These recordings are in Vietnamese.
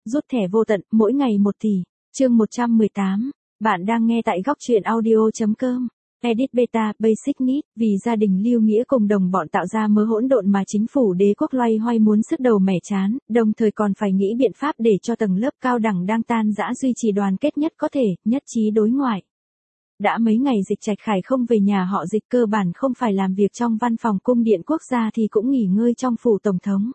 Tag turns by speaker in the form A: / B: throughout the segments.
A: Rút thẻ vô tận, mỗi ngày 1 tỷ. Chương 118. Bạn đang nghe tại góc truyện audio.com. Edit Beta, Basic Need, vì gia đình Lưu Nghĩa cùng đồng bọn tạo ra mớ hỗn độn mà chính phủ đế quốc loay hoay muốn sứt đầu mẻ trán, đồng thời còn phải nghĩ biện pháp để cho tầng lớp cao đẳng đang tan rã duy trì đoàn kết nhất có thể, nhất trí đối ngoại. Đã mấy ngày Dịch Trạch Khải không về nhà họ Dịch, cơ bản không phải làm việc trong văn phòng cung điện quốc gia thì cũng nghỉ ngơi trong phủ tổng thống.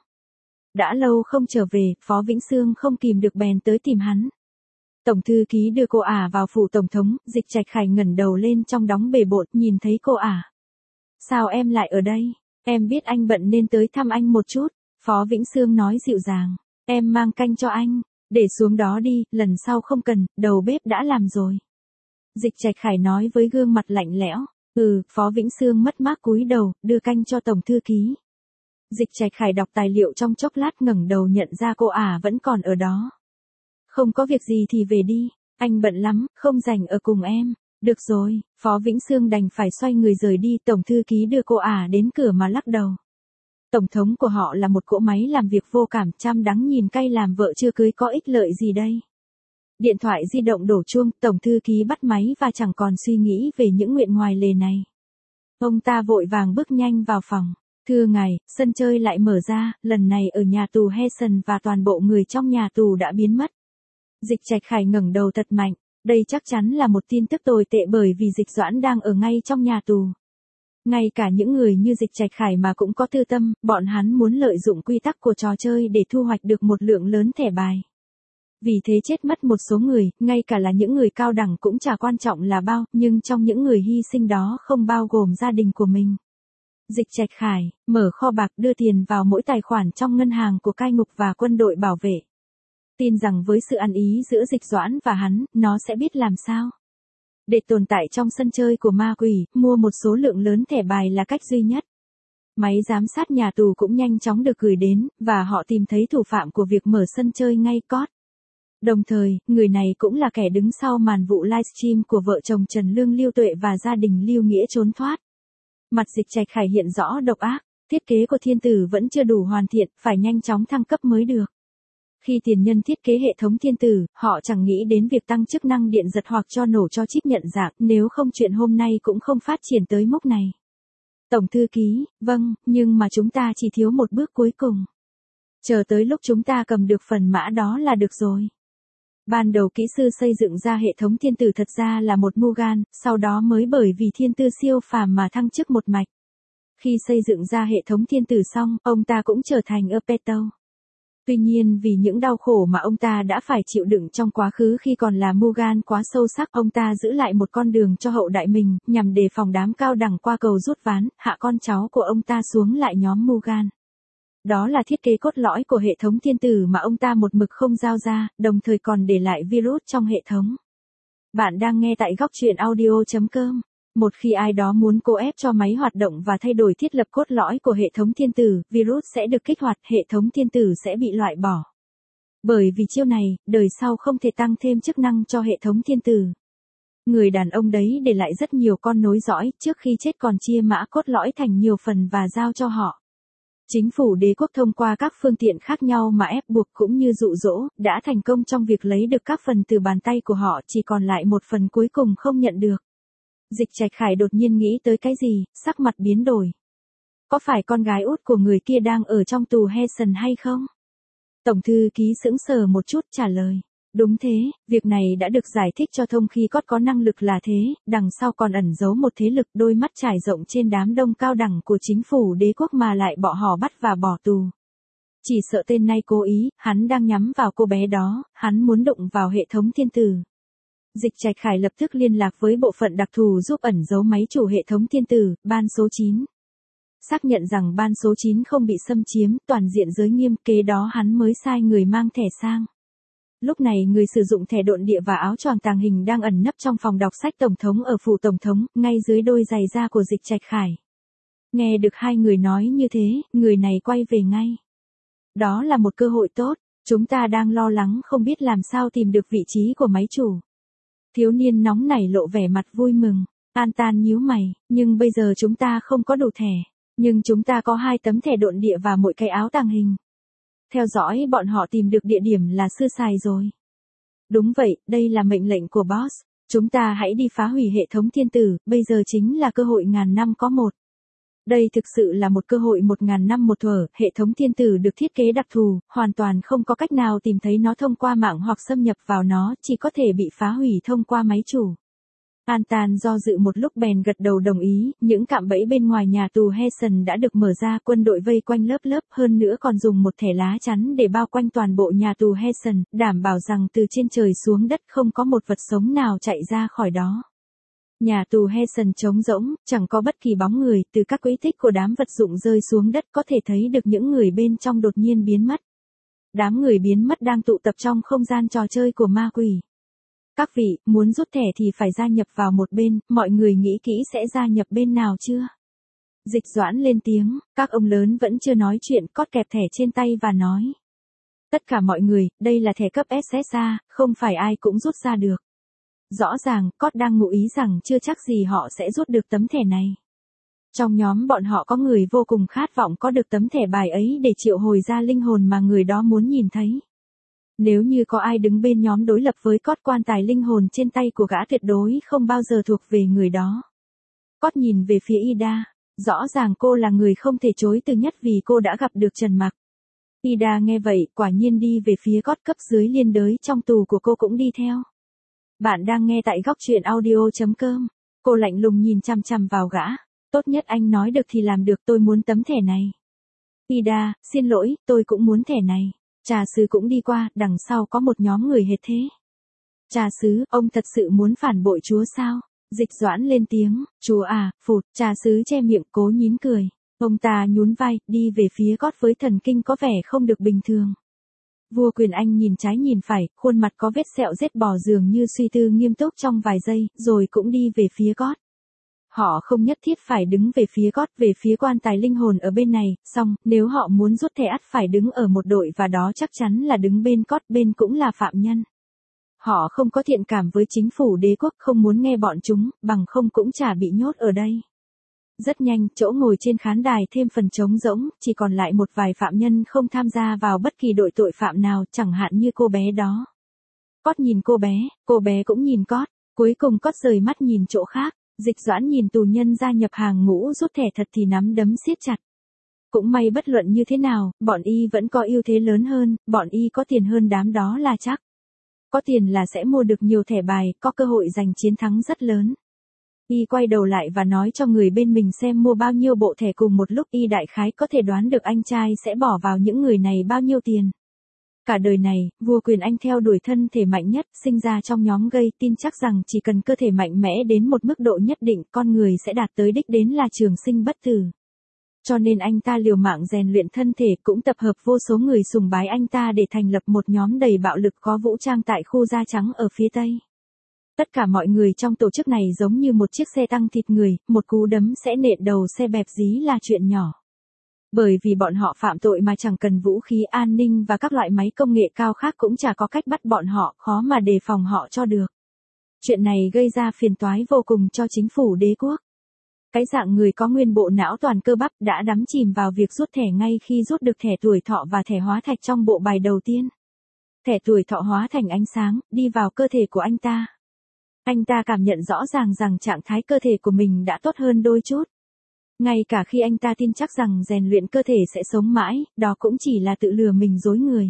A: Đã lâu không trở về, Phó Vĩnh Sương không kìm được bèn tới tìm hắn. Tổng thư ký đưa cô ả vào phủ tổng thống, Dịch Trạch Khải ngẩng đầu lên trong đóng bề bộn, nhìn thấy cô ả. Sao em lại ở đây? Em biết anh bận nên tới thăm anh một chút. Phó Vĩnh Sương nói dịu dàng. Em mang canh cho anh. Để xuống đó đi, lần sau không cần, đầu bếp đã làm rồi. Dịch Trạch Khải nói với gương mặt lạnh lẽo. Phó Vĩnh Sương mất mát cúi đầu, đưa canh cho tổng thư ký. Dịch Trạch Khải đọc tài liệu trong chốc lát, ngẩng đầu nhận ra cô ả vẫn còn ở đó. Không có việc gì thì về đi, anh bận lắm, không rảnh ở cùng em. Được rồi, Phó Vĩnh Sương đành phải xoay người rời đi. Tổng thư ký đưa cô ả đến cửa mà lắc đầu. Tổng thống của họ là một cỗ máy làm việc vô cảm, chăm đắng nhìn cay, làm vợ chưa cưới có ích lợi gì đây. Điện thoại di động đổ chuông, tổng thư ký bắt máy và chẳng còn suy nghĩ về những nguyện ngoài lề này. Ông ta vội vàng bước nhanh vào phòng. Thưa ngài, sân chơi lại mở ra, lần này ở nhà tù Hessen và toàn bộ người trong nhà tù đã biến mất. Dịch Trạch Khải ngẩng đầu thật mạnh, đây chắc chắn là một tin tức tồi tệ bởi vì Dịch Doãn đang ở ngay trong nhà tù. Ngay cả những người như Dịch Trạch Khải mà cũng có tư tâm, bọn hắn muốn lợi dụng quy tắc của trò chơi để thu hoạch được một lượng lớn thẻ bài. Vì thế chết mất một số người, ngay cả là những người cao đẳng cũng chả quan trọng là bao, nhưng trong những người hy sinh đó không bao gồm gia đình của mình. Dịch Trạch Khải, mở kho bạc, đưa tiền vào mỗi tài khoản trong ngân hàng của cai ngục và quân đội bảo vệ. Tin rằng với sự ăn ý giữa Dịch Doãn và hắn, nó sẽ biết làm sao. Để tồn tại trong sân chơi của ma quỷ, mua một số lượng lớn thẻ bài là cách duy nhất. Máy giám sát nhà tù cũng nhanh chóng được gửi đến, và họ tìm thấy thủ phạm của việc mở sân chơi ngay cót. Đồng thời, người này cũng là kẻ đứng sau màn vụ livestream của vợ chồng Trần Lương Lưu Tuệ và gia đình Lưu Nghĩa trốn thoát. Mặt Dịch Trạch Khải hiện rõ độc ác, thiết kế của thiên tử vẫn chưa đủ hoàn thiện, phải nhanh chóng thăng cấp mới được. Khi tiền nhân thiết kế hệ thống thiên tử, họ chẳng nghĩ đến việc tăng chức năng điện giật hoặc cho nổ cho chip nhận dạng, nếu không chuyện hôm nay cũng không phát triển tới mức này. Tổng thư ký, vâng, nhưng mà chúng ta chỉ thiếu một bước cuối cùng. Chờ tới lúc chúng ta cầm được phần mã đó là được rồi. Ban đầu kỹ sư xây dựng ra hệ thống thiên tử thật ra là một Mugan, sau đó mới bởi vì thiên tư siêu phàm mà thăng chức một mạch. Khi xây dựng ra hệ thống thiên tử xong, ông ta cũng trở thành Apeto. Tuy nhiên vì những đau khổ mà ông ta đã phải chịu đựng trong quá khứ khi còn là Mugan quá sâu sắc, ông ta giữ lại một con đường cho hậu đại mình, nhằm đề phòng đám cao đẳng qua cầu rút ván, hạ con cháu của ông ta xuống lại nhóm Mugan. Đó là thiết kế cốt lõi của hệ thống thiên tử mà ông ta một mực không giao ra, đồng thời còn để lại virus trong hệ thống. Bạn đang nghe tại góc truyện audio.com. Một khi ai đó muốn cố ép cho máy hoạt động và thay đổi thiết lập cốt lõi của hệ thống thiên tử, virus sẽ được kích hoạt, hệ thống thiên tử sẽ bị loại bỏ. Bởi vì chiêu này, đời sau không thể tăng thêm chức năng cho hệ thống thiên tử. Người đàn ông đấy để lại rất nhiều con nối dõi, trước khi chết còn chia mã cốt lõi thành nhiều phần và giao cho họ. Chính phủ đế quốc thông qua các phương tiện khác nhau mà ép buộc cũng như dụ dỗ, đã thành công trong việc lấy được các phần từ bàn tay của họ, chỉ còn lại một phần cuối cùng không nhận được. Dịch Trạch Khải đột nhiên nghĩ tới cái gì, sắc mặt biến đổi. Có phải con gái út của người kia đang ở trong tù Hessen hay không? Tổng thư ký sững sờ một chút trả lời. Đúng thế, việc này đã được giải thích cho thông khi có năng lực là thế, đằng sau còn ẩn giấu một thế lực, đôi mắt trải rộng trên đám đông cao đẳng của chính phủ đế quốc mà lại bỏ họ bắt và bỏ tù. Chỉ sợ tên này cố ý, hắn đang nhắm vào cô bé đó, hắn muốn đụng vào hệ thống thiên tử. Dịch Trạch Khải lập tức liên lạc với bộ phận đặc thù giúp ẩn giấu máy chủ hệ thống thiên tử, ban số 9. Xác nhận rằng ban số 9 không bị xâm chiếm, toàn diện giới nghiêm, kế đó hắn mới sai người mang thẻ sang. Lúc này người sử dụng thẻ độn địa và áo choàng tàng hình đang ẩn nấp trong phòng đọc sách tổng thống ở phủ tổng thống, ngay dưới đôi giày da của Dịch Trạch Khải. Nghe được hai người nói như thế, người này quay về ngay. Đó là một cơ hội tốt, chúng ta đang lo lắng không biết làm sao tìm được vị trí của máy chủ. Thiếu niên nóng nảy lộ vẻ mặt vui mừng. An Tan nhíu mày, nhưng bây giờ chúng ta không có đủ thẻ. Nhưng chúng ta có 2 tấm thẻ độn địa và mỗi cái áo tàng hình. Theo dõi bọn họ tìm được địa điểm là sơ sài rồi. Đúng vậy, đây là mệnh lệnh của boss. Chúng ta hãy đi phá hủy hệ thống thiên tử, bây giờ chính là cơ hội ngàn năm có một. Đây thực sự là một cơ hội 1000 năm một thuở, hệ thống thiên tử được thiết kế đặc thù, hoàn toàn không có cách nào tìm thấy nó thông qua mạng hoặc xâm nhập vào nó, chỉ có thể bị phá hủy thông qua máy chủ. Antan do dự một lúc bèn gật đầu đồng ý, những cạm bẫy bên ngoài nhà tù Hessen đã được mở ra, quân đội vây quanh lớp lớp, hơn nữa còn dùng một thẻ lá chắn để bao quanh toàn bộ nhà tù Hessen, đảm bảo rằng từ trên trời xuống đất không có một vật sống nào chạy ra khỏi đó. Nhà tù Hessen trống rỗng, chẳng có bất kỳ bóng người, từ các quỹ tích của đám vật dụng rơi xuống đất có thể thấy được những người bên trong đột nhiên biến mất. Đám người biến mất đang tụ tập trong không gian trò chơi của ma quỷ. Các vị, muốn rút thẻ thì phải gia nhập vào một bên, mọi người nghĩ kỹ sẽ gia nhập bên nào chưa? Dịch Doãn lên tiếng, các ông lớn vẫn chưa nói chuyện, Cót kẹp thẻ trên tay và nói. Tất cả mọi người, đây là thẻ cấp SSA, không phải ai cũng rút ra được. Rõ ràng, Cót đang ngụ ý rằng chưa chắc gì họ sẽ rút được tấm thẻ này. Trong nhóm bọn họ có người vô cùng khát vọng có được tấm thẻ bài ấy để triệu hồi ra linh hồn mà người đó muốn nhìn thấy. Nếu như có ai đứng bên nhóm đối lập với Cót, quan tài linh hồn trên tay của gã tuyệt đối không bao giờ thuộc về người đó. Cót nhìn về phía Ida, rõ ràng cô là người không thể chối từ nhất vì cô đã gặp được Trần Mặc. Ida nghe vậy, quả nhiên đi về phía Cót, cấp dưới liên đới trong tù của cô cũng đi theo. Bạn đang nghe tại góc truyện audio.com. Cô lạnh lùng nhìn chằm chằm vào gã. Tốt nhất anh nói được thì làm được, tôi muốn tấm thẻ này. Ida, xin lỗi, tôi cũng muốn thẻ này. Trà sứ cũng đi qua, đằng sau có một nhóm người hệt thế. Trà sứ, ông thật sự muốn phản bội chúa sao? Dịch Doãn lên tiếng, chúa à, phụt, trà sứ che miệng cố nhín cười. Ông ta nhún vai, đi về phía Cót với thần kinh có vẻ không được bình thường. Vua Quyền Anh nhìn trái nhìn phải, khuôn mặt có vết sẹo rết bò dường như suy tư nghiêm túc trong vài giây, rồi cũng đi về phía Cót. Họ không nhất thiết phải đứng về phía Cót, về phía quan tài linh hồn ở bên này, song, nếu họ muốn rút thẻ ắt phải đứng ở một đội và đó chắc chắn là đứng bên Cót, bên cũng là phạm nhân. Họ không có thiện cảm với chính phủ đế quốc, không muốn nghe bọn chúng, bằng không cũng chả bị nhốt ở đây. Rất nhanh, chỗ ngồi trên khán đài thêm phần trống rỗng, chỉ còn lại một vài phạm nhân không tham gia vào bất kỳ đội tội phạm nào, chẳng hạn như cô bé đó. Cót nhìn cô bé cũng nhìn Cót, cuối cùng Cót rời mắt nhìn chỗ khác. Dịch Doãn nhìn tù nhân gia nhập hàng ngũ rút thẻ thật thì nắm đấm siết chặt. Cũng may bất luận như thế nào, bọn y vẫn có ưu thế lớn hơn, bọn y có tiền hơn đám đó là chắc. Có tiền là sẽ mua được nhiều thẻ bài, có cơ hội giành chiến thắng rất lớn. Y quay đầu lại và nói cho người bên mình xem mua bao nhiêu bộ thẻ cùng một lúc, y đại khái có thể đoán được anh trai sẽ bỏ vào những người này bao nhiêu tiền. Cả đời này, vua Quyền Anh theo đuổi thân thể mạnh nhất, sinh ra trong nhóm gây, tin chắc rằng chỉ cần cơ thể mạnh mẽ đến một mức độ nhất định, con người sẽ đạt tới đích đến là trường sinh bất tử. Cho nên anh ta liều mạng rèn luyện thân thể, cũng tập hợp vô số người sùng bái anh ta để thành lập một nhóm đầy bạo lực có vũ trang tại khu Da Trắng ở phía Tây. Tất cả mọi người trong tổ chức này giống như một chiếc xe tăng thịt người, một cú đấm sẽ nện đầu xe bẹp dí là chuyện nhỏ. Bởi vì bọn họ phạm tội mà chẳng cần vũ khí an ninh và các loại máy công nghệ cao khác cũng chả có cách bắt bọn họ, khó mà đề phòng họ cho được. Chuyện này gây ra phiền toái vô cùng cho chính phủ đế quốc. Cái dạng người có nguyên bộ não toàn cơ bắp đã đắm chìm vào việc rút thẻ ngay khi rút được thẻ tuổi thọ và thẻ hóa thạch trong bộ bài đầu tiên. Thẻ tuổi thọ hóa thành ánh sáng, đi vào cơ thể của anh ta. Anh ta cảm nhận rõ ràng rằng trạng thái cơ thể của mình đã tốt hơn đôi chút. Ngay cả khi anh ta tin chắc rằng rèn luyện cơ thể sẽ sống mãi, đó cũng chỉ là tự lừa mình dối người.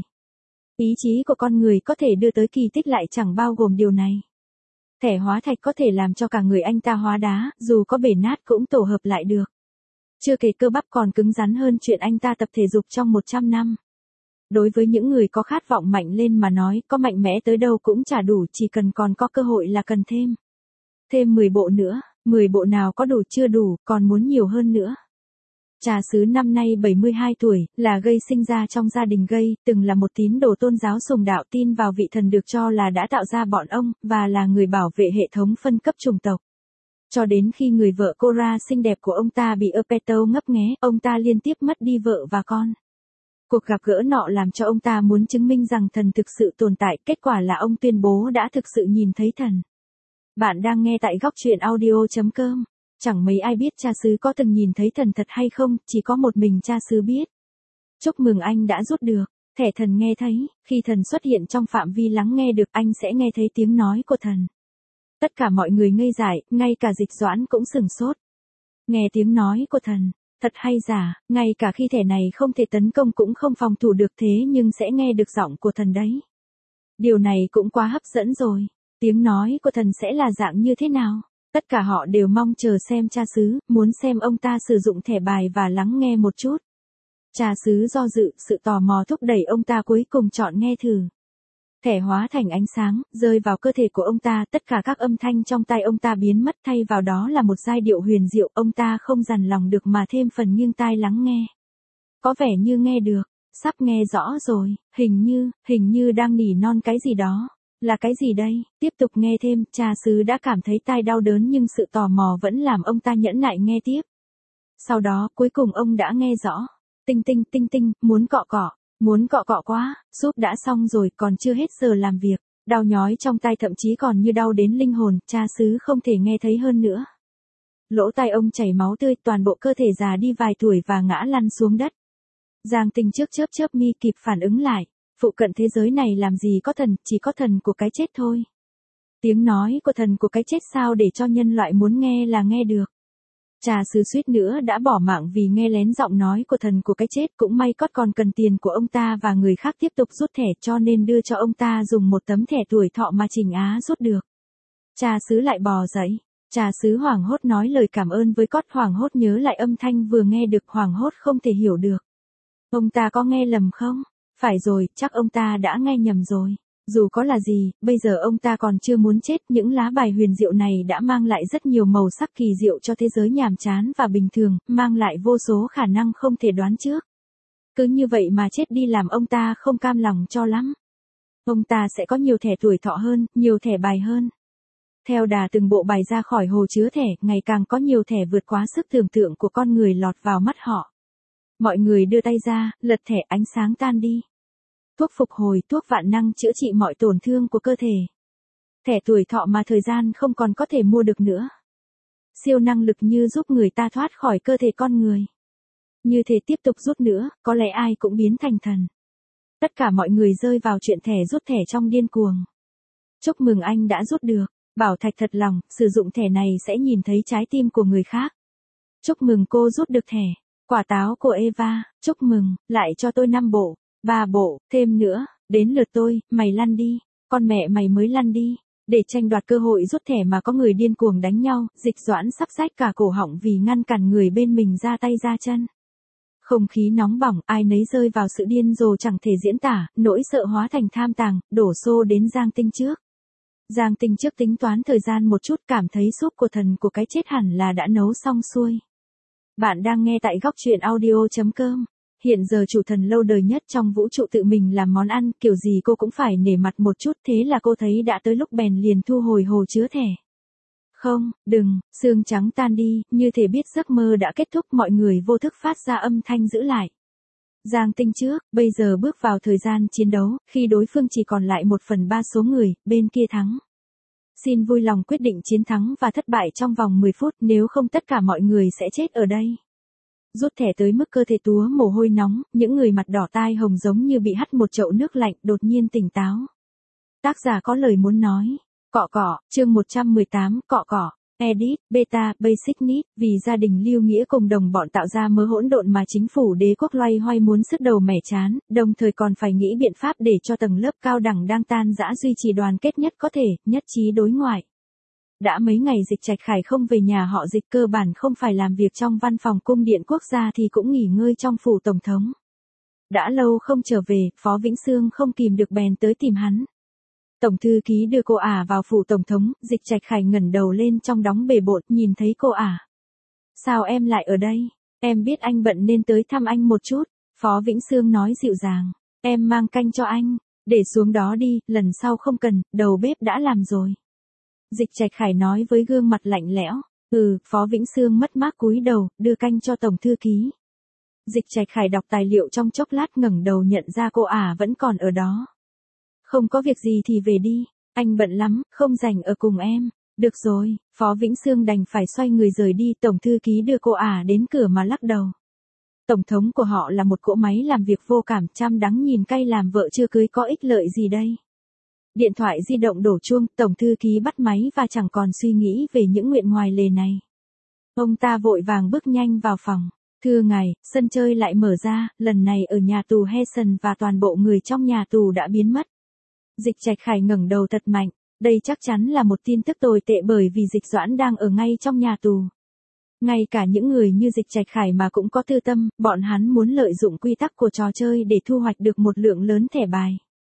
A: Ý chí của con người có thể đưa tới kỳ tích lại chẳng bao gồm điều này. Thẻ hóa thạch có thể làm cho cả người anh ta hóa đá, dù có bể nát cũng tổ hợp lại được. Chưa kể cơ bắp còn cứng rắn hơn chuyện anh ta tập thể dục trong 100 năm. Đối với những người có khát vọng mạnh lên mà nói, có mạnh mẽ tới đâu cũng chả đủ, chỉ cần còn có cơ hội là cần thêm. Thêm 10 bộ nữa, 10 bộ nào có đủ chưa đủ, còn muốn nhiều hơn nữa. Trà sứ năm nay 72 tuổi, là gây sinh ra trong gia đình gây, từng là một tín đồ tôn giáo sùng đạo, tin vào vị thần được cho là đã tạo ra bọn ông, và là người bảo vệ hệ thống phân cấp chủng tộc. Cho đến khi người vợ Cora xinh đẹp của ông ta bị Epeto ngấp nghé, ông ta liên tiếp mất đi vợ và con. Cuộc gặp gỡ nọ làm cho ông ta muốn chứng minh rằng thần thực sự tồn tại, kết quả là ông tuyên bố đã thực sự nhìn thấy thần. Bạn đang nghe tại góc truyện audio.com. Chẳng mấy ai biết cha xứ có từng nhìn thấy thần thật hay không, chỉ có một mình cha xứ biết. Chúc mừng anh đã rút được. Thẻ thần nghe thấy, khi thần xuất hiện trong phạm vi lắng nghe được anh sẽ nghe thấy tiếng nói của thần. Tất cả mọi người ngây dại, ngay cả Dịch Doãn cũng sửng sốt. Nghe tiếng nói của thần, thật hay giả, ngay cả khi thẻ này không thể tấn công cũng không phòng thủ được thế nhưng sẽ nghe được giọng của thần đấy. Điều này cũng quá hấp dẫn rồi, tiếng nói của thần sẽ là dạng như thế nào? Tất cả họ đều mong chờ xem cha xứ, muốn xem ông ta sử dụng thẻ bài và lắng nghe một chút. Cha xứ do dự, sự tò mò thúc đẩy ông ta cuối cùng chọn nghe thử. Thẻ hóa thành ánh sáng, rơi vào cơ thể của ông ta, tất cả các âm thanh trong tai ông ta biến mất thay vào đó là một giai điệu huyền diệu, ông ta không dằn lòng được mà thêm phần nghiêng tai lắng nghe. Có vẻ như nghe được, sắp nghe rõ rồi, hình như đang nỉ non cái gì đó. Là cái gì đây? Tiếp tục nghe thêm, cha xứ đã cảm thấy tai đau đớn nhưng sự tò mò vẫn làm ông ta nhẫn nại nghe tiếp. Sau đó, cuối cùng ông đã nghe rõ. Tinh tinh tinh tinh, muốn cọ cọ quá, súp đã xong rồi còn chưa hết giờ làm việc. Đau nhói trong tai thậm chí còn như đau đến linh hồn, cha xứ không thể nghe thấy hơn nữa. Lỗ tai ông chảy máu tươi, toàn bộ cơ thể già đi vài tuổi và ngã lăn xuống đất. Giang Tinh trước chớp mi kịp phản ứng lại. Phụ cận thế giới này làm gì có thần, chỉ có thần của cái chết thôi. Tiếng nói của thần của cái chết sao để cho nhân loại muốn nghe là nghe được. Cha xứ suýt nữa đã bỏ mạng vì nghe lén giọng nói của thần của cái chết, cũng may Cót còn cần tiền của ông ta và người khác tiếp tục rút thẻ cho nên đưa cho ông ta dùng một tấm thẻ tuổi thọ mà Trình Á rút được. Cha xứ lại bò dậy. Cha xứ hoảng hốt nói lời cảm ơn với Cót, hoảng hốt nhớ lại âm thanh vừa nghe được, hoảng hốt không thể hiểu được. Ông ta có nghe lầm không? Phải rồi, chắc ông ta đã nghe nhầm rồi. Dù có là gì, bây giờ ông ta còn chưa muốn chết, những lá bài huyền diệu này đã mang lại rất nhiều màu sắc kỳ diệu cho thế giới nhàm chán và bình thường, mang lại vô số khả năng không thể đoán trước. Cứ như vậy mà chết đi làm ông ta không cam lòng cho lắm. Ông ta sẽ có nhiều thẻ tuổi thọ hơn, nhiều thẻ bài hơn. Theo đà từng bộ bài ra khỏi hồ chứa thẻ, ngày càng có nhiều thẻ vượt quá sức tưởng tượng của con người lọt vào mắt họ. Mọi người đưa tay ra, lật thẻ, ánh sáng tan đi. Thuốc phục hồi, thuốc vạn năng chữa trị mọi tổn thương của cơ thể. Thẻ tuổi thọ mà thời gian không còn có thể mua được nữa. Siêu năng lực như giúp người ta thoát khỏi cơ thể con người. Như thế tiếp tục rút nữa, có lẽ ai cũng biến thành thần. Tất cả mọi người rơi vào chuyện thẻ rút thẻ trong điên cuồng. Chúc mừng anh đã rút được. Bảo Thạch thật lòng, sử dụng thẻ này sẽ nhìn thấy trái tim của người khác. Chúc mừng cô rút được thẻ. Quả táo của Eva, chúc mừng, lại cho tôi 5 bộ, 3 bộ, thêm nữa, đến lượt tôi, mày lăn đi, con mẹ mày mới lăn đi. Để tranh đoạt cơ hội rút thẻ mà có người điên cuồng đánh nhau, Dịch Doãn sắp rách cả cổ họng vì ngăn cản người bên mình ra tay ra chân. Không khí nóng bỏng, ai nấy rơi vào sự điên rồ chẳng thể diễn tả, nỗi sợ hóa thành tham tàng, đổ xô đến Giang Tinh trước. Giang Tinh trước tính toán thời gian một chút, cảm thấy súp của thần của cái chết hẳn là đã nấu xong xuôi. Bạn đang nghe tại góc truyện audio.com. Hiện giờ chủ thần lâu đời nhất trong vũ trụ tự mình làm món ăn, kiểu gì cô cũng phải nể mặt một chút, thế là cô thấy đã tới lúc bèn liền thu hồi hồ chứa thẻ. Không, đừng, xương trắng tan đi, như thể biết giấc mơ đã kết thúc, mọi người vô thức phát ra âm thanh giữ lại. Giang Tinh trước, bây giờ bước vào thời gian chiến đấu, khi đối phương chỉ còn lại 1/3 số người, bên kia thắng. Xin vui lòng quyết định chiến thắng và thất bại trong vòng 10 phút, nếu không tất cả mọi người sẽ chết ở đây. Rút thẻ tới mức cơ thể túa mồ hôi nóng, những người mặt đỏ tai hồng giống như bị hắt một chậu nước lạnh, đột nhiên tỉnh táo. Tác giả có lời muốn nói. Cọ cọ, chương 118, cọ cọ. Edit, Beta, Basic Need, vì gia đình Lưu Nghĩa cùng đồng bọn tạo ra mớ hỗn độn mà chính phủ đế quốc loay hoay muốn sứt đầu mẻ chán, đồng thời còn phải nghĩ biện pháp để cho tầng lớp cao đẳng đang tan rã duy trì đoàn kết nhất có thể, nhất trí đối ngoại. Đã mấy ngày Dịch Trạch Khải không về nhà họ Dịch, cơ bản không phải làm việc trong văn phòng cung điện quốc gia thì cũng nghỉ ngơi trong phủ tổng thống. Đã lâu không trở về, Phó Vĩnh Sương không kìm được bèn tới tìm hắn. Tổng thư ký đưa cô ả vào phủ tổng thống, Dịch Trạch Khải ngẩng đầu lên trong đóng bề bộn, nhìn thấy cô ả. Sao em lại ở đây? Em biết anh bận nên tới thăm anh một chút. Phó Vĩnh Sương nói dịu dàng. Em mang canh cho anh. Để xuống đó đi, lần sau không cần, đầu bếp đã làm rồi. Dịch Trạch Khải nói với gương mặt lạnh lẽo. Phó Vĩnh Sương mất mát cúi đầu, đưa canh cho tổng thư ký. Dịch Trạch Khải đọc tài liệu trong chốc lát, ngẩng đầu nhận ra cô ả vẫn còn ở đó. Không có việc gì thì về đi, anh bận lắm, không rảnh ở cùng em. Được rồi, Phó Vĩnh Sương đành phải xoay người rời đi, tổng thư ký đưa cô ả đến cửa mà lắc đầu. Tổng thống của họ là một cỗ máy làm việc vô cảm, chăm đắng nhìn cay, làm vợ chưa cưới có ích lợi gì đây. Điện thoại di động đổ chuông, tổng thư ký bắt máy và chẳng còn suy nghĩ về những nguyện ngoài lề này. Ông ta vội vàng bước nhanh vào phòng. Thưa ngài, sân chơi lại mở ra, lần này ở nhà tù Hessen và toàn bộ người trong nhà tù đã biến mất. Dịch Trạch Khải ngẩng đầu thật mạnh, đây chắc chắn là một tin tức tồi tệ bởi vì Dịch Doãn đang ở ngay trong nhà tù. Ngay cả những người như Dịch Trạch Khải mà cũng có tư tâm, bọn hắn muốn lợi dụng quy tắc của trò chơi để thu hoạch được một lượng lớn thẻ bài.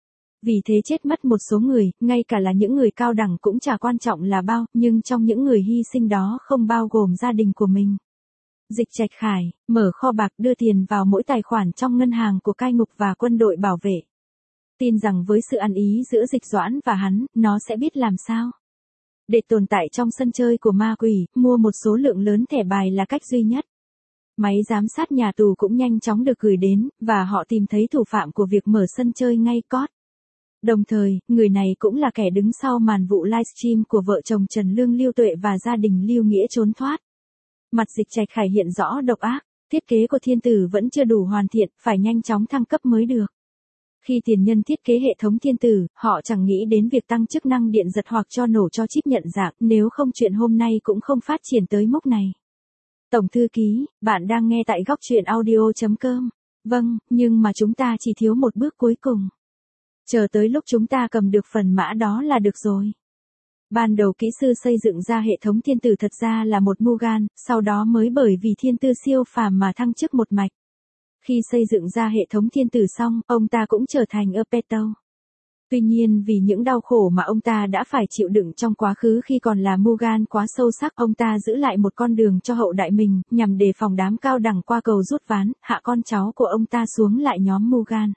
A: Vì thế chết mất một số người, ngay cả là những người cao đẳng cũng chả quan trọng là bao, nhưng trong những người hy sinh đó không bao gồm gia đình của mình. Dịch Trạch Khải, mở kho bạc đưa tiền vào mỗi tài khoản trong ngân hàng của cai ngục và quân đội bảo vệ. Tin rằng với sự ăn ý giữa Dịch Doãn và hắn, nó sẽ biết làm sao. Để tồn tại trong sân chơi của ma quỷ, mua một số lượng lớn thẻ bài là cách duy nhất. Máy giám sát nhà tù cũng nhanh chóng được gửi đến, và họ tìm thấy thủ phạm của việc mở sân chơi ngay cót. Đồng thời, người này cũng là kẻ đứng sau màn vụ livestream của vợ chồng Trần Lương Lưu Tuệ và gia đình Lưu Nghĩa trốn thoát. Mặt Dịch Trạch Khải hiện rõ độc ác, thiết kế của thiên tử vẫn chưa đủ hoàn thiện, phải nhanh chóng thăng cấp mới được. Khi tiền nhân thiết kế hệ thống thiên tử, họ chẳng nghĩ đến việc tăng chức năng điện giật hoặc cho nổ cho chip nhận dạng, nếu không chuyện hôm nay cũng không phát triển tới mức này. Tổng thư ký, bạn đang nghe tại góc truyện audio.com. Vâng, nhưng mà chúng ta chỉ thiếu một bước cuối cùng. Chờ tới lúc chúng ta cầm được phần mã đó là được rồi. Ban đầu kỹ sư xây dựng ra hệ thống thiên tử thật ra là một Mugan, sau đó mới bởi vì thiên tư siêu phàm mà thăng chức một mạch. Khi xây dựng ra hệ thống thiên tử xong, ông ta cũng trở thành Apeto. Tuy nhiên vì những đau khổ mà ông ta đã phải chịu đựng trong quá khứ khi còn là Mugan quá sâu sắc, ông ta giữ lại một con đường cho hậu đại mình, nhằm đề phòng đám cao đẳng qua cầu rút ván, hạ con cháu của ông ta xuống lại nhóm Mugan.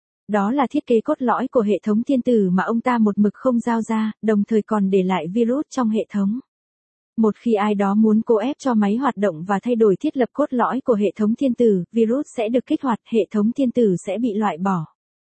A: Đó là thiết kế cốt lõi của hệ thống thiên tử mà ông ta một mực không giao ra, đồng thời còn để lại virus trong hệ thống. Một khi ai đó muốn cố ép cho máy hoạt động và thay đổi thiết lập cốt lõi của hệ thống thiên tử, virus sẽ được kích hoạt, hệ thống thiên tử sẽ bị loại bỏ.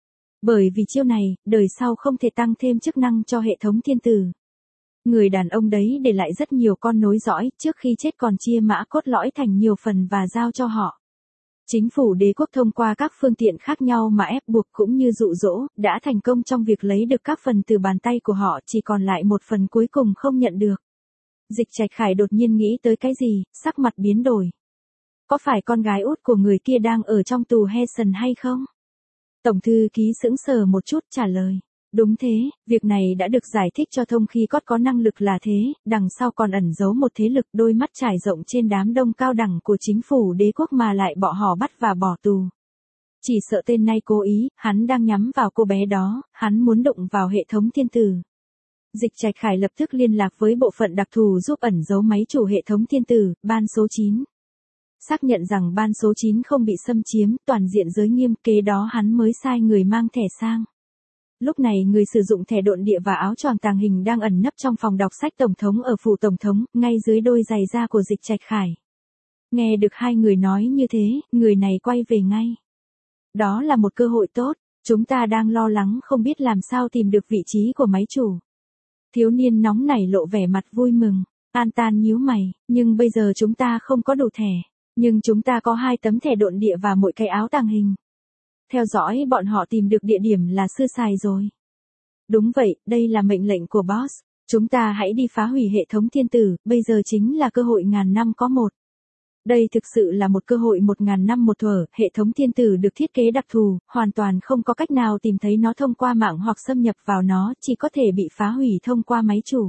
A: Bởi vì chiêu này, đời sau không thể tăng thêm chức năng cho hệ thống thiên tử. Người đàn ông đấy để lại rất nhiều con nối dõi, trước khi chết còn chia mã cốt lõi thành nhiều phần và giao cho họ. Chính phủ đế quốc thông qua các phương tiện khác nhau mà ép buộc cũng như dụ dỗ, đã thành công trong việc lấy được các phần từ bàn tay của họ, chỉ còn lại một phần cuối cùng không nhận được. Dịch Trạch Khải đột nhiên nghĩ tới cái gì, sắc mặt biến đổi. Có phải con gái út của người kia đang ở trong tù Hessen hay không? Tổng thư ký sững sờ một chút trả lời. Đúng thế, việc này đã được giải thích cho thông khi cót có năng lực là thế, đằng sau còn ẩn giấu một thế lực, đôi mắt trải rộng trên đám đông cao đẳng của chính phủ đế quốc mà lại bỏ họ bắt và bỏ tù. Chỉ sợ tên này cố ý, hắn đang nhắm vào cô bé đó, hắn muốn đụng vào hệ thống thiên tử. Dịch Trạch Khải lập tức liên lạc với bộ phận đặc thù giúp ẩn giấu máy chủ hệ thống thiên tử, ban số 9. Xác nhận rằng ban số 9 không bị xâm chiếm, toàn diện giới nghiêm, kế đó hắn mới sai người mang thẻ sang. Lúc này người sử dụng thẻ độn địa và áo choàng tàng hình đang ẩn nấp trong phòng đọc sách tổng thống ở phủ tổng thống, ngay dưới đôi giày da của Dịch Trạch Khải. Nghe được hai người nói như thế, người này quay về ngay. Đó là một cơ hội tốt, chúng ta đang lo lắng không biết làm sao tìm được vị trí của máy chủ. Thiếu niên nóng nảy lộ vẻ mặt vui mừng, An nhíu mày, nhưng bây giờ chúng ta không có đủ thẻ, nhưng chúng ta có 2 tấm thẻ độn địa và mỗi cái áo tàng hình. Theo dõi bọn họ tìm được địa điểm là sơ sài rồi. Đúng vậy, đây là mệnh lệnh của boss. Chúng ta hãy đi phá hủy hệ thống thiên tử, bây giờ chính là cơ hội ngàn năm có một. Đây thực sự là một cơ hội 1000 năm một thuở, hệ thống thiên tử được thiết kế đặc thù, hoàn toàn không có cách nào tìm thấy nó thông qua mạng hoặc xâm nhập vào nó, chỉ có thể bị phá hủy thông qua máy chủ.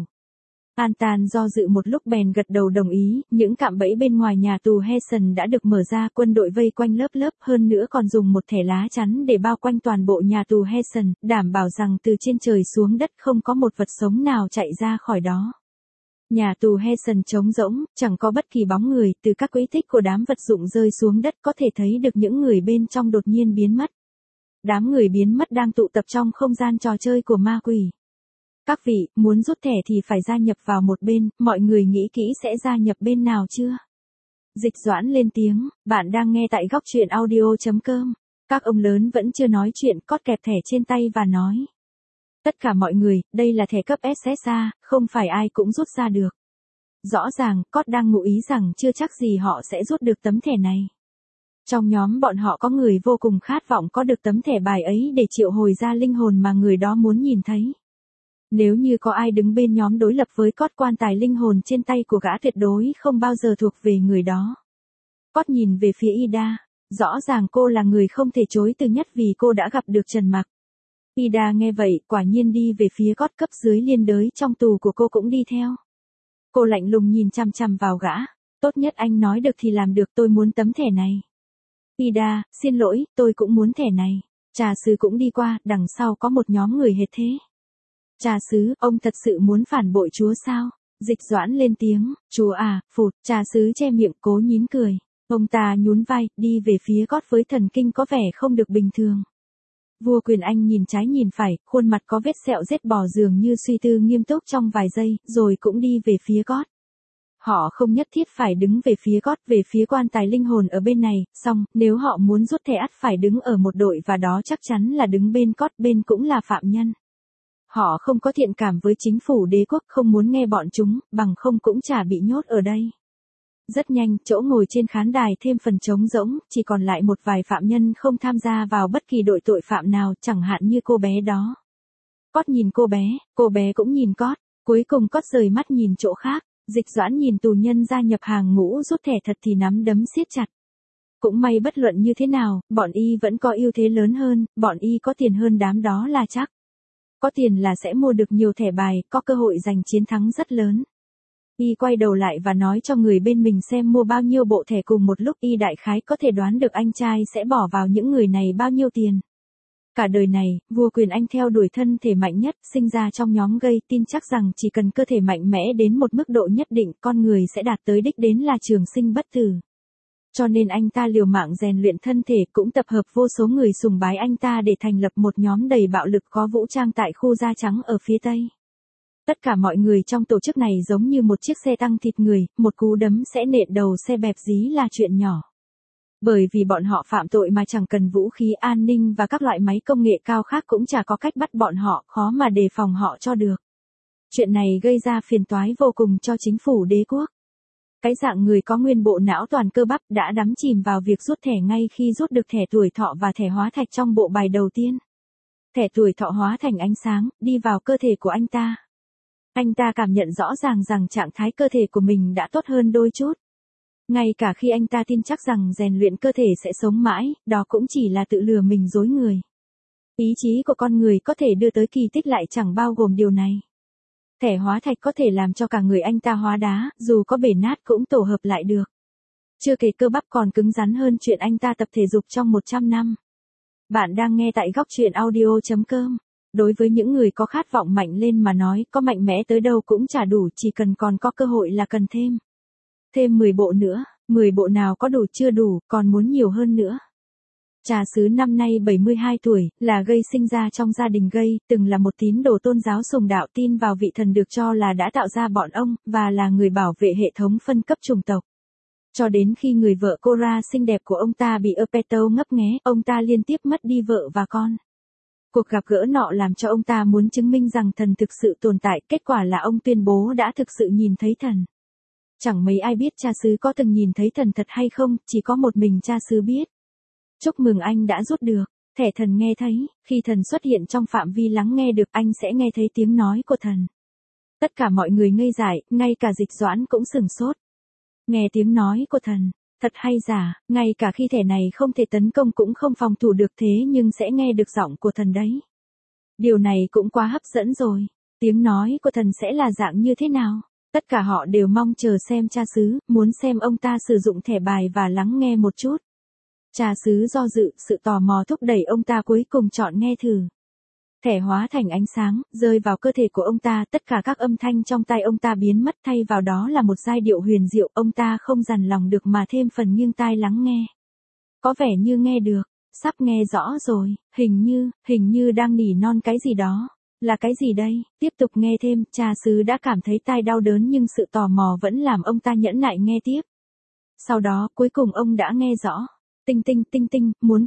A: An do dự một lúc bèn gật đầu đồng ý, những cạm bẫy bên ngoài nhà tù Hessen đã được mở ra, quân đội vây quanh lớp, hơn nữa còn dùng một thẻ lá chắn để bao quanh toàn bộ nhà tù Hessen, đảm bảo rằng từ trên trời xuống đất không có một vật sống nào chạy ra khỏi đó. Nhà tù Hessen trống rỗng, chẳng có bất kỳ bóng người, từ các quỹ tích của đám vật dụng rơi xuống đất có thể thấy được những người bên trong đột nhiên biến mất. Đám người biến mất đang tụ tập trong không gian trò chơi của ma quỷ. Các vị, muốn rút thẻ thì phải gia nhập vào một bên, mọi người nghĩ kỹ sẽ gia nhập bên nào chưa? Dịch Doãn lên tiếng, bạn đang nghe tại góc truyện audio.com. Các ông lớn vẫn chưa nói chuyện, cót kẹp thẻ trên tay và nói. Tất cả mọi người, đây là thẻ cấp SSA, không phải ai cũng rút ra được. Rõ ràng, cót đang ngụ ý rằng chưa chắc gì họ sẽ rút được tấm thẻ này. Trong nhóm bọn họ có người vô cùng khát vọng có được tấm thẻ bài ấy để triệu hồi ra linh hồn mà người đó muốn nhìn thấy. Nếu như có ai đứng bên nhóm đối lập với cốt quan tài linh hồn trên tay của gã tuyệt đối không bao giờ thuộc về người đó. Cốt nhìn về phía Ida, rõ ràng cô là người không thể chối từ nhất vì cô đã gặp được Trần Mặc. Ida nghe vậy quả nhiên đi về phía cốt, cấp dưới liên đới trong tù của cô cũng đi theo. Cô lạnh lùng nhìn chằm chằm vào gã, tốt nhất anh nói được thì làm được, tôi muốn tấm thẻ này. Ida, xin lỗi, tôi cũng muốn thẻ này. Trà sứ cũng đi qua, đằng sau có một nhóm người hệt thế. Trà sứ, ông thật sự muốn phản bội chúa sao? Dịch Doãn lên tiếng, chúa à, phụt, trà sứ che miệng cố nhín cười. Ông ta nhún vai, đi về phía cốt với thần kinh có vẻ không được bình thường. Vua Quyền Anh nhìn trái nhìn phải, khuôn mặt có vết sẹo rết bò dường như suy tư nghiêm túc trong vài giây, rồi cũng đi về phía cốt. Họ không nhất thiết phải đứng về phía cốt, về phía quan tài linh hồn ở bên này, song, nếu họ muốn rút thẻ ắt phải đứng ở một đội và đó chắc chắn là đứng bên cốt, bên cũng là phạm nhân. Họ không có thiện cảm với chính phủ đế quốc, không muốn nghe bọn chúng, bằng không cũng chả bị nhốt ở đây. Rất nhanh, chỗ ngồi trên khán đài thêm phần trống rỗng, chỉ còn lại một vài phạm nhân không tham gia vào bất kỳ đội tội phạm nào, chẳng hạn như cô bé đó. Cốt nhìn cô bé cũng nhìn Cốt, cuối cùng Cốt rời mắt nhìn chỗ khác. Dịch Doãn nhìn tù nhân gia nhập hàng ngũ rút thẻ thật thì nắm đấm siết chặt. Cũng may bất luận như thế nào, bọn y vẫn có ưu thế lớn hơn, bọn y có tiền hơn đám đó là chắc. Có tiền là sẽ mua được nhiều thẻ bài, có cơ hội giành chiến thắng rất lớn. Y quay đầu lại và nói cho người bên mình xem mua bao nhiêu bộ thẻ cùng một lúc, y đại khái có thể đoán được anh trai sẽ bỏ vào những người này bao nhiêu tiền. Cả đời này, vua Quyền Anh theo đuổi thân thể mạnh nhất, sinh ra trong nhóm gây, tin chắc rằng chỉ cần cơ thể mạnh mẽ đến một mức độ nhất định, con người sẽ đạt tới đích đến là trường sinh bất tử. Cho nên anh ta liều mạng rèn luyện thân thể, cũng tập hợp vô số người sùng bái anh ta để thành lập một nhóm đầy bạo lực có vũ trang tại khu Da Trắng ở phía Tây. Tất cả mọi người trong tổ chức này giống như một chiếc xe tăng thịt người, một cú đấm sẽ nện đầu xe bẹp dí là chuyện nhỏ. Bởi vì bọn họ phạm tội mà chẳng cần vũ khí an ninh và các loại máy công nghệ cao khác cũng chả có cách bắt bọn họ, khó mà đề phòng họ cho được. Chuyện này gây ra phiền toái vô cùng cho chính phủ đế quốc. Cái dạng người có nguyên bộ não toàn cơ bắp đã đắm chìm vào việc rút thẻ ngay khi rút được thẻ tuổi thọ và thẻ hóa thạch trong bộ bài đầu tiên. Thẻ tuổi thọ hóa thành ánh sáng, đi vào cơ thể của anh ta. Anh ta cảm nhận rõ ràng rằng trạng thái cơ thể của mình đã tốt hơn đôi chút. Ngay cả khi anh ta tin chắc rằng rèn luyện cơ thể sẽ sống mãi, đó cũng chỉ là tự lừa mình dối người. Ý chí của con người có thể đưa tới kỳ tích lại chẳng bao gồm điều này. Thẻ hóa thạch có thể làm cho cả người anh ta hóa đá, dù có bể nát cũng tổ hợp lại được. Chưa kể cơ bắp còn cứng rắn hơn chuyện anh ta tập thể dục trong 100 năm. Bạn đang nghe tại góc truyện audio.com. Đối với những người có khát vọng mạnh lên mà nói, có mạnh mẽ tới đâu cũng chả đủ, chỉ cần còn có cơ hội là cần thêm. Thêm 10 bộ nữa, 10 bộ nào có đủ chưa đủ, còn muốn nhiều hơn nữa. Trà sứ năm nay 72 tuổi, là gây sinh ra trong gia đình gây, từng là một tín đồ tôn giáo sùng đạo, tin vào vị thần được cho là đã tạo ra bọn ông, và là người bảo vệ hệ thống phân cấp chủng tộc. Cho đến khi người vợ Cora xinh đẹp của ông ta bị Epeto ngấp nghé, ông ta liên tiếp mất đi vợ và con. Cuộc gặp gỡ nọ làm cho ông ta muốn chứng minh rằng thần thực sự tồn tại, kết quả là ông tuyên bố đã thực sự nhìn thấy thần. Chẳng mấy ai biết cha xứ có từng nhìn thấy thần thật hay không, chỉ có một mình cha xứ biết. Chúc mừng anh đã rút được thẻ thần nghe thấy, khi thần xuất hiện trong phạm vi lắng nghe được, anh sẽ nghe thấy tiếng nói của thần. Tất cả mọi người ngây dại, ngay cả Dịch Doãn cũng sửng sốt. Nghe tiếng nói của thần, thật hay giả, ngay cả khi thẻ này không thể tấn công cũng không phòng thủ được, thế nhưng sẽ nghe được giọng của thần đấy. Điều này cũng quá hấp dẫn rồi, tiếng nói của thần sẽ là dạng như thế nào? Tất cả họ đều mong chờ xem cha xứ, muốn xem ông ta sử dụng thẻ bài và lắng nghe một chút. Cha xứ do dự, sự tò mò thúc đẩy ông ta cuối cùng chọn nghe thử. Thẻ hóa thành ánh sáng, rơi vào cơ thể của ông ta, tất cả các âm thanh trong tai ông ta biến mất, thay vào đó là một giai điệu huyền diệu, ông ta không dằn lòng được mà thêm phần nghiêng tai lắng nghe. Có vẻ như nghe được, sắp nghe rõ rồi, hình như đang nỉ non cái gì đó. Là cái gì đây? Tiếp tục nghe thêm, cha xứ đã cảm thấy tai đau đớn nhưng sự tò mò vẫn làm ông ta nhẫn nại nghe tiếp. Sau đó, cuối cùng ông đã nghe rõ. Tinh tinh tinh tinh, muốn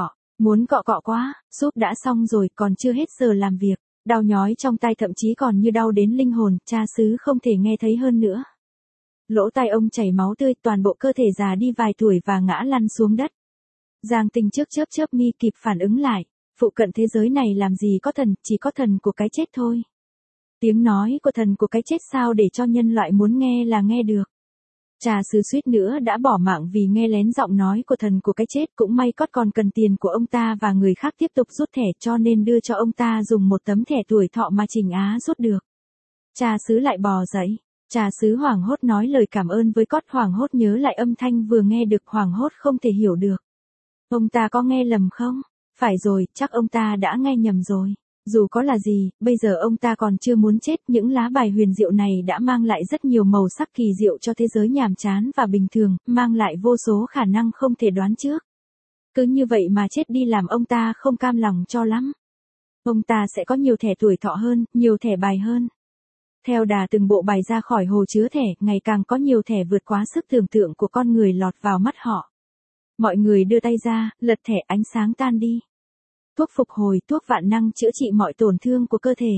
A: cọ cọ quá, súp đã xong rồi, còn chưa hết giờ làm việc. Đau nhói trong tai thậm chí còn như đau đến linh hồn, cha xứ không thể nghe thấy hơn nữa. Lỗ tai ông chảy máu tươi, toàn bộ cơ thể già đi vài tuổi và ngã lăn xuống đất. Giang Tinh trước chớp chớp mi kịp phản ứng lại. Phụ cận thế giới này làm gì có thần, chỉ có thần của cái chết thôi. Tiếng nói của thần của cái chết sao để cho nhân loại muốn nghe là nghe được. Trà sứ suýt nữa đã bỏ mạng vì nghe lén giọng nói của thần của cái chết, cũng may Cót còn cần tiền của ông ta và người khác tiếp tục rút thẻ cho nên đưa cho ông ta dùng một tấm thẻ tuổi thọ mà Trình Á rút được. Trà sứ lại bò dậy. Trà sứ hoảng hốt nói lời cảm ơn với Cót, hoảng hốt nhớ lại âm thanh vừa nghe được, hoảng hốt không thể hiểu được. Ông ta có nghe lầm không? Phải rồi, chắc ông ta đã nghe nhầm rồi. Dù có là gì, bây giờ ông ta còn chưa muốn chết, những lá bài huyền diệu này đã mang lại rất nhiều màu sắc kỳ diệu cho thế giới nhàm chán và bình thường, mang lại vô số khả năng không thể đoán trước. Cứ như vậy mà chết đi làm ông ta không cam lòng cho lắm. Ông ta sẽ có nhiều thẻ tuổi thọ hơn, nhiều thẻ bài hơn. Theo đà từng bộ bài ra khỏi hồ chứa thẻ, ngày càng có nhiều thẻ vượt quá sức tưởng tượng của con người lọt vào mắt họ. Mọi người đưa tay ra, lật thẻ, ánh sáng tan đi. Thuốc phục hồi, thuốc vạn năng chữa trị mọi tổn thương của cơ thể.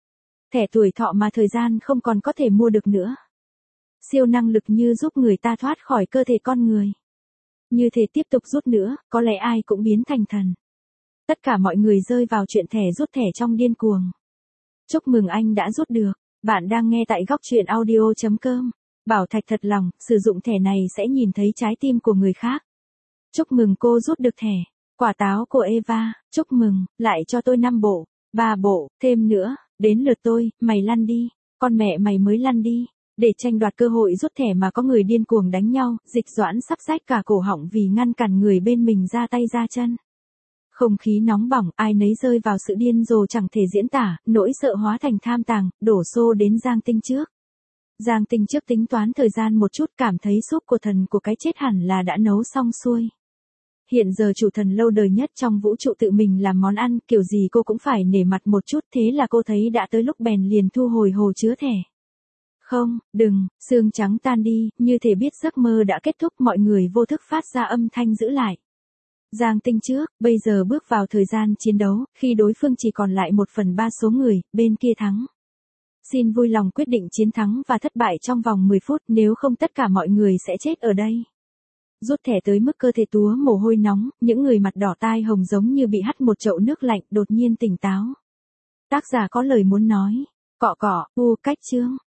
A: Thẻ tuổi thọ mà thời gian không còn có thể mua được nữa. Siêu năng lực như giúp người ta thoát khỏi cơ thể con người. Như thế tiếp tục rút nữa, có lẽ ai cũng biến thành thần. Tất cả mọi người rơi vào chuyện thẻ rút thẻ trong điên cuồng. Chúc mừng anh đã rút được. Bạn đang nghe tại góc truyện audio.com. Bảo Thạch thật lòng, sử dụng thẻ này sẽ nhìn thấy trái tim của người khác. Chúc mừng cô rút được thẻ. Quả táo của Eva, chúc mừng, lại cho tôi 5 bộ, 3 bộ, thêm nữa, đến lượt tôi, mày lăn đi, con mẹ mày mới lăn đi. Để tranh đoạt cơ hội rút thẻ mà có người điên cuồng đánh nhau, Dịch Doãn sắp rách cả cổ họng vì ngăn cản người bên mình ra tay ra chân. Không khí nóng bỏng, ai nấy rơi vào sự điên rồ chẳng thể diễn tả, nỗi sợ hóa thành tham tàng, đổ xô đến Giang Tinh trước. Giang Tinh trước tính toán thời gian một chút, cảm thấy súp của thần của cái chết hẳn là đã nấu xong xuôi. Hiện giờ chủ thần lâu đời nhất trong vũ trụ tự mình làm món ăn, kiểu gì cô cũng phải nể mặt một chút, thế là cô thấy đã tới lúc bèn liền thu hồi hồ chứa thẻ. Không, đừng, xương trắng tan đi, như thể biết giấc mơ đã kết thúc, mọi người vô thức phát ra âm thanh giữ lại. Giang Tinh trước, bây giờ bước vào thời gian chiến đấu, khi đối phương chỉ còn lại 1/3 số người, bên kia thắng. Xin vui lòng quyết định chiến thắng và thất bại trong vòng 10 phút, nếu không tất cả mọi người sẽ chết ở đây. Rút thẻ tới mức cơ thể túa mồ hôi nóng, những người mặt đỏ tai hồng giống như bị hắt một chậu nước lạnh, đột nhiên tỉnh táo. Tác giả có lời muốn nói. Cọ cọ, cách chương.